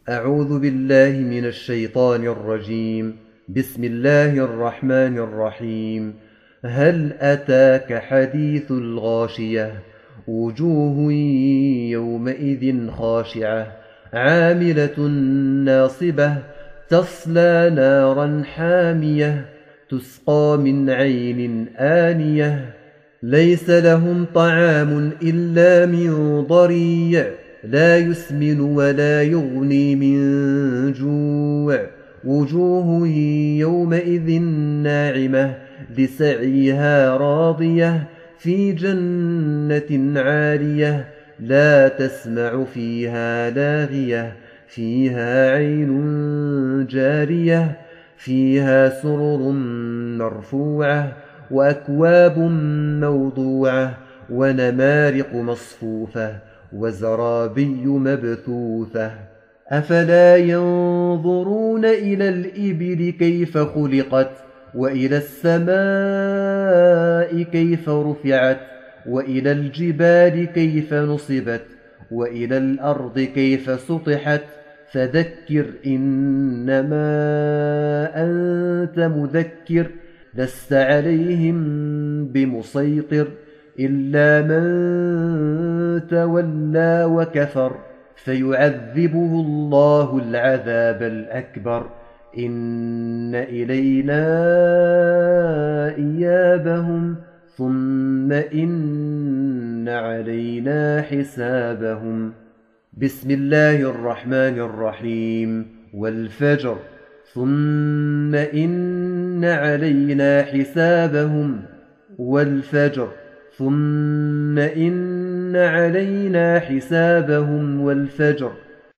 أعوذ بالله من الشيطان الرجيم. بسم الله الرحمن الرحيم. هل أتاك حديث الغاشية؟ وجوه يومئذ خاشعة عاملة ناصبة تصلى نارا حامية تسقى من عين آنية ليس لهم طعام إلا من ضريع لا يسمن ولا يغني من جوع وجوه يومئذ ناعمة لسعيها راضية في جنة عالية لا تسمع فيها لاغية فيها عين جارية فيها سرر مرفوعة وأكواب موضوعة ونمارق مصفوفة وزرابي مبثوثة أفلا ينظرون إلى الإبل كيف خلقت وإلى السماء كيف رفعت وإلى الجبال كيف نصبت وإلى الأرض كيف سطحت فذكر إنما أنت مذكر لست عليهم بمسيطر إلا من تولى وكفر فيعذبه الله العذاب الأكبر إن إلينا إيابهم ثم إن علينا حسابهم. بسم الله الرحمن الرحيم. والفجر ثم إن علينا حسابهم والفجر ثم إن علينا حسابهم والفجر